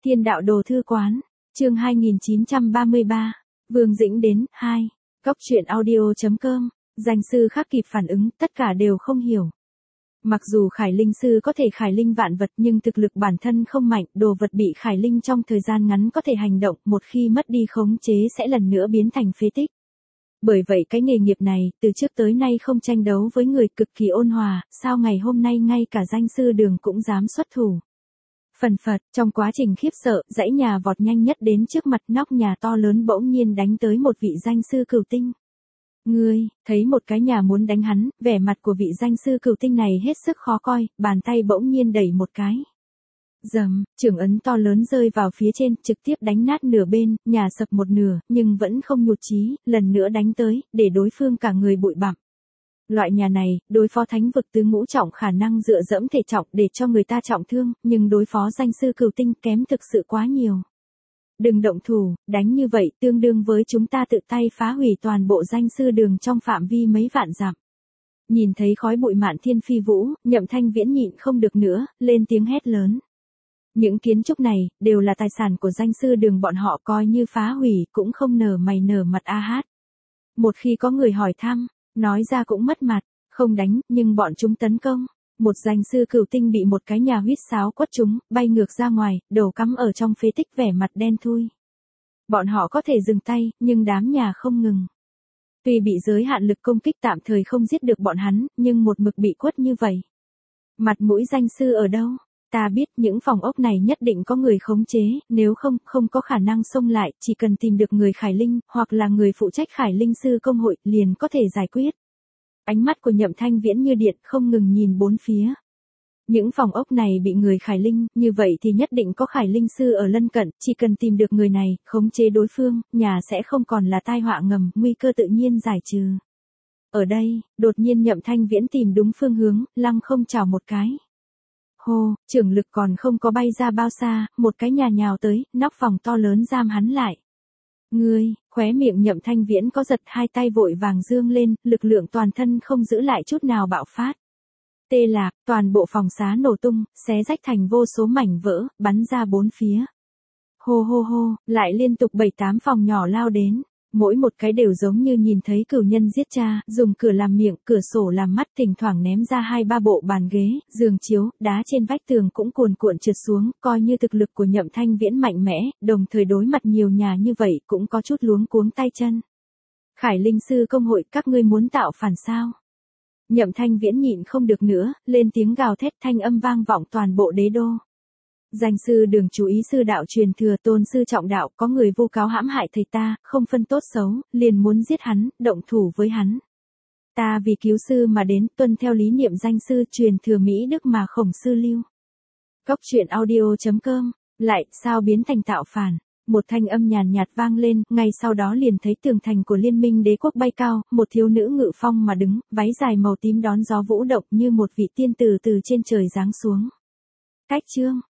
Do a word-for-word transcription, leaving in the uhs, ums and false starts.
Thiên đạo đồ thư quán, chương hai nghìn chín trăm ba mươi ba, Vương Dĩnh đến, hai, Góc truyện audio.com, danh sư khác kịp phản ứng, tất cả đều không hiểu. Mặc dù Khải Linh sư có thể khải linh vạn vật nhưng thực lực bản thân không mạnh, đồ vật bị khải linh trong thời gian ngắn có thể hành động, một khi mất đi khống chế sẽ lần nữa biến thành phế tích. Bởi vậy cái nghề nghiệp này, từ trước tới nay không tranh đấu với người, cực kỳ ôn hòa, sao ngày hôm nay ngay cả danh sư đường cũng dám xuất thủ. Phần phật, trong quá trình khiếp sợ, dãy nhà vọt nhanh nhất đến trước mặt, nóc nhà to lớn bỗng nhiên đánh tới một vị danh sư cửu tinh. Ngươi, thấy một cái nhà muốn đánh hắn, vẻ mặt của vị danh sư cửu tinh này hết sức khó coi, bàn tay bỗng nhiên đẩy một cái. Dầm, chưởng ấn to lớn rơi vào phía trên, trực tiếp đánh nát nửa bên, nhà sập một nửa, nhưng vẫn không nhụt chí, lần nữa đánh tới, để đối phương cả người bụi bặm. Loại nhà này, đối phó thánh vực tứ ngũ trọng khả năng dựa dẫm thể trọng để cho người ta trọng thương, nhưng đối phó danh sư cửu tinh kém thực sự quá nhiều. Đừng động thủ, đánh như vậy tương đương với chúng ta tự tay phá hủy toàn bộ danh sư đường trong phạm vi mấy vạn dặm. Nhìn thấy khói bụi mạn thiên phi vũ, Nhậm Thanh Viễn nhịn không được nữa, lên tiếng hét lớn. Những kiến trúc này, đều là tài sản của danh sư đường, bọn họ coi như phá hủy, cũng không nở mày nở mặt a hát. Một khi có người hỏi thăm, nói ra cũng mất mặt, không đánh, nhưng bọn chúng tấn công. Một danh sư cửu tinh bị một cái nhà huýt sáo quất trúng, bay ngược ra ngoài, đầu cắm ở trong phế tích, vẻ mặt đen thui. Bọn họ có thể dừng tay, nhưng đám nhà không ngừng. Tuy bị giới hạn lực công kích tạm thời không giết được bọn hắn, nhưng một mực bị quất như vậy. Mặt mũi danh sư ở đâu? Ta biết những phòng ốc này nhất định có người khống chế, nếu không, không có khả năng xông lại, chỉ cần tìm được người khải linh, hoặc là người phụ trách khải linh sư công hội, liền có thể giải quyết. Ánh mắt của Nhậm Thanh Viễn như điện, không ngừng nhìn bốn phía. Những phòng ốc này bị người khải linh, như vậy thì nhất định có khải linh sư ở lân cận, chỉ cần tìm được người này, khống chế đối phương, nhà sẽ không còn là tai họa ngầm, nguy cơ tự nhiên giải trừ. Ở đây, đột nhiên Nhậm Thanh Viễn tìm đúng phương hướng, lăng không chào một cái. Hô, trưởng lực còn không có bay ra bao xa, một cái nhà nhào tới, nóc phòng to lớn giam hắn lại. Ngươi, khóe miệng Nhậm Thanh Viễn có giật, hai tay vội vàng dương lên, lực lượng toàn thân không giữ lại chút nào bạo phát. Tê lạc, toàn bộ phòng xá nổ tung, xé rách thành vô số mảnh vỡ, bắn ra bốn phía. Hô hô hô, lại liên tục bảy tám phòng nhỏ lao đến. Mỗi một cái đều giống như nhìn thấy cửu nhân giết cha, dùng cửa làm miệng, cửa sổ làm mắt, thỉnh thoảng ném ra hai ba bộ bàn ghế, giường chiếu, đá trên vách tường cũng cuồn cuộn trượt xuống, coi như thực lực của Nhậm Thanh Viễn mạnh mẽ, đồng thời đối mặt nhiều nhà như vậy cũng có chút luống cuống tay chân. Khải Linh sư công hội, các ngươi muốn tạo phản sao? Nhậm Thanh Viễn nhịn không được nữa, lên tiếng gào thét, thanh âm vang vọng toàn bộ đế đô. Danh sư đường chú ý sư đạo truyền thừa, tôn sư trọng đạo, có người vu cáo hãm hại thầy ta, không phân tốt xấu, liền muốn giết hắn, động thủ với hắn. Ta vì cứu sư mà đến, tuân theo lý niệm danh sư truyền thừa Mỹ Đức mà khổng sư lưu. Góc truyện audio.com, lại, sao biến thành tạo phản? Một thanh âm nhàn nhạt vang lên, ngay sau đó liền thấy tường thành của liên minh đế quốc bay cao, một thiếu nữ ngự phong mà đứng, váy dài màu tím đón gió vũ động như một vị tiên tử từ trên trời giáng xuống. Cách chương